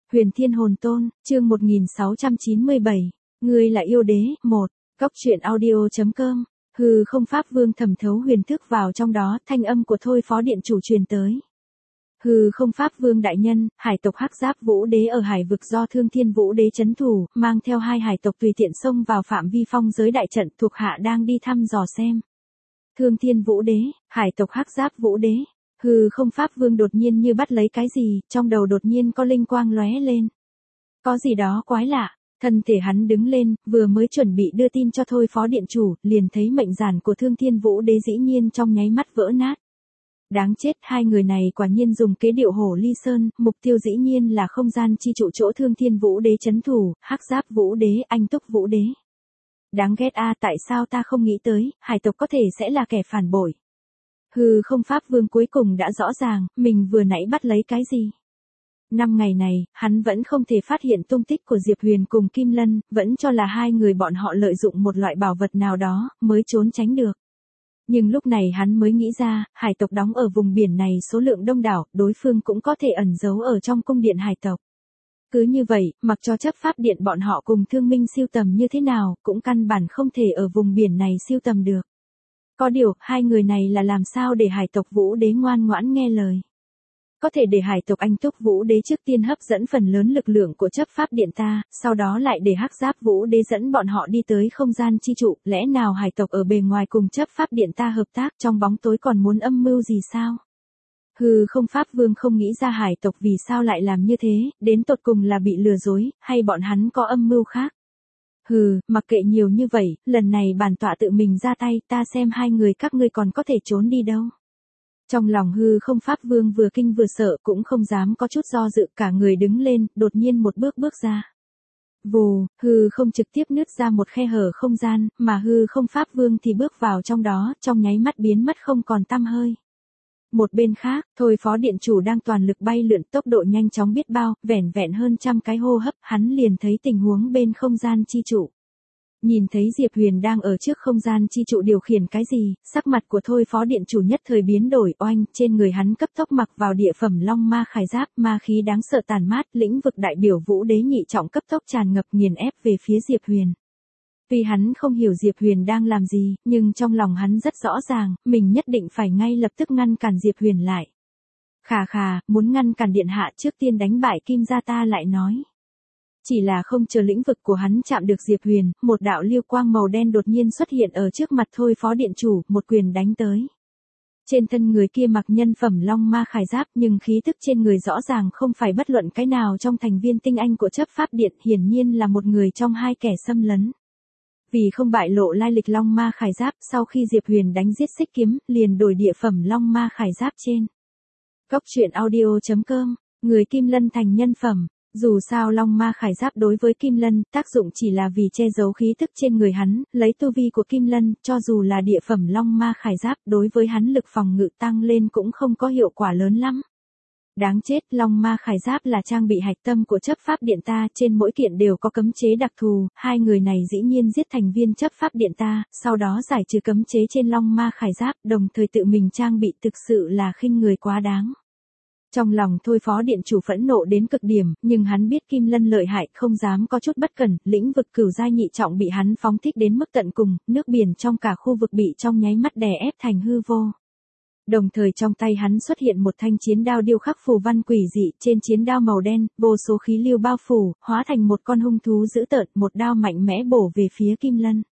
Huyền Thiên Hồn Tôn, chương 1697. Ngươi là yêu đế, 1. Góc truyện audio.com. Hư không pháp vương thẩm thấu huyền thức vào trong đó, thanh âm của Thôi Phó Điện Chủ truyền tới. Hư không pháp vương đại nhân, hải tộc Hắc Giáp Vũ Đế ở hải vực do Thương Thiên Vũ Đế trấn thủ, mang theo hai hải tộc tùy tiện xông vào phạm vi phong giới đại trận, thuộc hạ đang đi thăm dò xem. Thương Thiên Vũ Đế, hải tộc Hắc Giáp Vũ Đế. Hư không pháp vương đột nhiên như bắt lấy cái gì, trong đầu đột nhiên có linh quang lóe lên. Có gì đó quái lạ, thân thể hắn đứng lên, vừa mới chuẩn bị đưa tin cho Thôi Phó Điện Chủ, liền thấy mệnh giản của Thương Thiên Vũ Đế dĩ nhiên trong nháy mắt vỡ nát. Đáng chết, hai người này quả nhiên dùng kế điệu hổ ly sơn, mục tiêu dĩ nhiên là không gian chi trụ chỗ Thương Thiên Vũ Đế trấn thủ, Hắc Giáp Vũ Đế, Anh Túc Vũ Đế. Đáng ghét a, tại sao ta không nghĩ tới, hải tộc có thể sẽ là kẻ phản bội. Hư không pháp vương cuối cùng đã rõ ràng, mình vừa nãy bắt lấy cái gì. 5 ngày này, hắn vẫn không thể phát hiện tung tích của Diệp Huyền cùng Kim Lân, vẫn cho là hai người bọn họ lợi dụng một loại bảo vật nào đó, mới trốn tránh được. Nhưng lúc này hắn mới nghĩ ra, hải tộc đóng ở vùng biển này số lượng đông đảo, đối phương cũng có thể ẩn giấu ở trong cung điện hải tộc. Cứ như vậy, mặc cho chấp pháp điện bọn họ cùng thương minh siêu tầm như thế nào, cũng căn bản không thể ở vùng biển này siêu tầm được. Có điều, hai người này là làm sao để hải tộc Vũ Đế ngoan ngoãn nghe lời. Có thể để hải tộc Anh Túc Vũ Đế trước tiên hấp dẫn phần lớn lực lượng của chấp pháp điện ta, sau đó lại để Hắc Giáp Vũ Đế dẫn bọn họ đi tới không gian chi trụ, lẽ nào hải tộc ở bề ngoài cùng chấp pháp điện ta hợp tác trong bóng tối còn muốn âm mưu gì sao? Hư không pháp vương không nghĩ ra hải tộc vì sao lại làm như thế, đến tột cùng là bị lừa dối, hay bọn hắn có âm mưu khác. Mặc kệ nhiều như vậy, lần này bản tọa tự mình ra tay, ta xem hai người các ngươi còn có thể trốn đi đâu. Trong lòng hư không pháp vương vừa kinh vừa sợ, cũng không dám có chút do dự, cả người đứng lên, đột nhiên một bước ra. Vù, hư không trực tiếp nứt ra một khe hở không gian, mà hư không pháp vương thì bước vào trong đó, trong nháy mắt biến mất không còn tăm hơi. Một bên khác, Thôi Phó Điện Chủ đang toàn lực bay lượn, tốc độ nhanh chóng biết bao, vẻn vẹn hơn 100 cái hô hấp, hắn liền thấy tình huống bên không gian chi trụ. Nhìn thấy Diệp Huyền đang ở trước không gian chi trụ điều khiển cái gì, sắc mặt của Thôi Phó Điện Chủ nhất thời biến đổi, oanh, trên người hắn cấp tốc mặc vào địa phẩm long ma khải giáp, ma khí đáng sợ tàn mát, lĩnh vực đại biểu Vũ Đế nhị trọng cấp tốc tràn ngập nghiền ép về phía Diệp Huyền. Tuy hắn không hiểu Diệp Huyền đang làm gì, nhưng trong lòng hắn rất rõ ràng, mình nhất định phải ngay lập tức ngăn cản Diệp Huyền lại. Khà, muốn ngăn cản điện hạ trước tiên đánh bại Kim gia ta lại nói. Chỉ là không chờ lĩnh vực của hắn chạm được Diệp Huyền, một đạo liêu quang màu đen đột nhiên xuất hiện ở trước mặt Thôi Phó Điện Chủ, một quyền đánh tới. Trên thân người kia mặc nhân phẩm long ma khải giáp, nhưng khí tức trên người rõ ràng không phải bất luận cái nào trong thành viên tinh anh của chấp pháp điện, hiển nhiên là một người trong hai kẻ xâm lấn. Vì không bại lộ lai lịch long ma khải giáp, sau khi Diệp Huyền đánh giết xích kiếm, liền đổi địa phẩm long ma khải giáp trên. Góc truyện audio.com, người Kim Lân thành nhân phẩm. Dù sao long ma khải giáp đối với Kim Lân, tác dụng chỉ là vì che giấu khí tức trên người hắn, lấy tu vi của Kim Lân, cho dù là địa phẩm long ma khải giáp, đối với hắn lực phòng ngự tăng lên cũng không có hiệu quả lớn lắm. Đáng chết, long ma khải giáp là trang bị hạch tâm của chấp pháp điện ta, trên mỗi kiện đều có cấm chế đặc thù, hai người này dĩ nhiên giết thành viên chấp pháp điện ta, sau đó giải trừ cấm chế trên long ma khải giáp, đồng thời tự mình trang bị, thực sự là khinh người quá đáng. Trong lòng Thôi Phó Điện Chủ phẫn nộ đến cực điểm, nhưng hắn biết Kim Lân lợi hại, không dám có chút bất cẩn, lĩnh vực cửu giai nhị trọng bị hắn phóng thích đến mức tận cùng, nước biển trong cả khu vực bị trong nháy mắt đè ép thành hư vô. Đồng thời trong tay hắn xuất hiện một thanh chiến đao điêu khắc phù văn quỷ dị, trên chiến đao màu đen, vô số khí lưu bao phủ, hóa thành một con hung thú dữ tợn, một đao mạnh mẽ bổ về phía Kim Lân.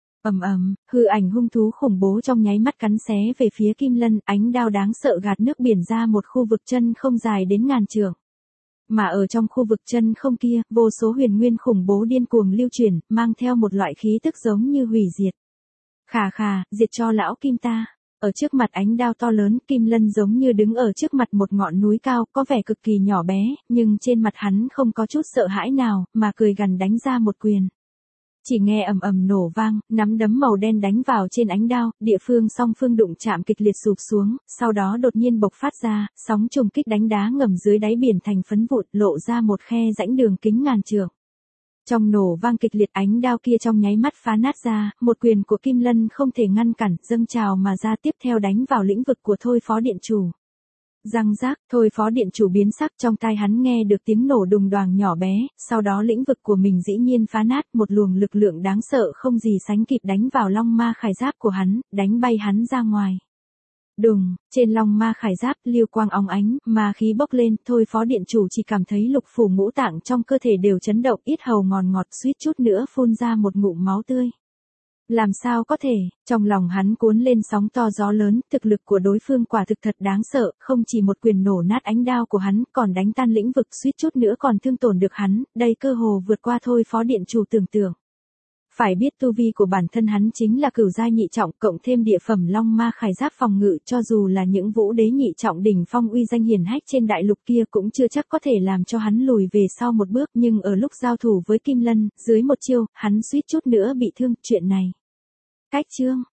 Hư ảnh hung thú khủng bố trong nháy mắt cắn xé về phía Kim Lân, ánh đao đáng sợ gạt nước biển ra một khu vực chân không dài đến ngàn trượng. Mà ở trong khu vực chân không kia, vô số huyền nguyên khủng bố điên cuồng lưu chuyển, mang theo một loại khí tức giống như hủy diệt. Khà, diệt cho lão Kim ta. Ở trước mặt ánh đao to lớn, Kim Lân giống như đứng ở trước mặt một ngọn núi cao, có vẻ cực kỳ nhỏ bé, nhưng trên mặt hắn không có chút sợ hãi nào, mà cười gằn đánh ra một quyền. Chỉ nghe ầm nổ vang, nắm đấm màu đen đánh vào trên ánh đao, địa phương song phương đụng chạm kịch liệt sụp xuống, sau đó đột nhiên bộc phát ra, sóng trùng kích đánh đá ngầm dưới đáy biển thành phấn vụn, lộ ra một khe rãnh đường kính ngàn trượng. Trong nổ vang kịch liệt, ánh đao kia trong nháy mắt phá nát ra, một quyền của Kim Lân không thể ngăn cản, dâng trào mà ra, tiếp theo đánh vào lĩnh vực của Thôi Phó Điện Chủ. Răng rác, thôi phó điện chủ biến sắc, trong tai hắn nghe được tiếng nổ đùng đoàng nhỏ bé, sau đó lĩnh vực của mình dĩ nhiên phá nát, một luồng lực lượng đáng sợ không gì sánh kịp đánh vào long ma khải giáp của hắn, đánh bay hắn ra ngoài. Đùng, trên long ma khải giáp, liêu quang óng ánh, ma khí bốc lên, thôi phó điện chủ chỉ cảm thấy lục phủ ngũ tạng trong cơ thể đều chấn động, yết hầu ngòn ngọt suýt chút nữa phun ra một ngụm máu tươi. Làm sao có thể, trong lòng hắn cuốn lên sóng to gió lớn, thực lực của đối phương quả thực thật đáng sợ, không chỉ một quyền nổ nát ánh đao của hắn, còn đánh tan lĩnh vực suýt chút nữa còn thương tổn được hắn, đây cơ hồ vượt qua thôi phó điện chủ tưởng tượng. Phải biết tu vi của bản thân hắn chính là cửu giai nhị trọng, cộng thêm địa phẩm long ma khải giáp phòng ngự, cho dù là những vũ đế nhị trọng đỉnh phong uy danh hiển hách trên đại lục kia cũng chưa chắc có thể làm cho hắn lùi về sau một bước, nhưng ở lúc giao thủ với Kim Lân, dưới một chiêu, hắn suýt chút nữa bị thương, chuyện này. Cách chương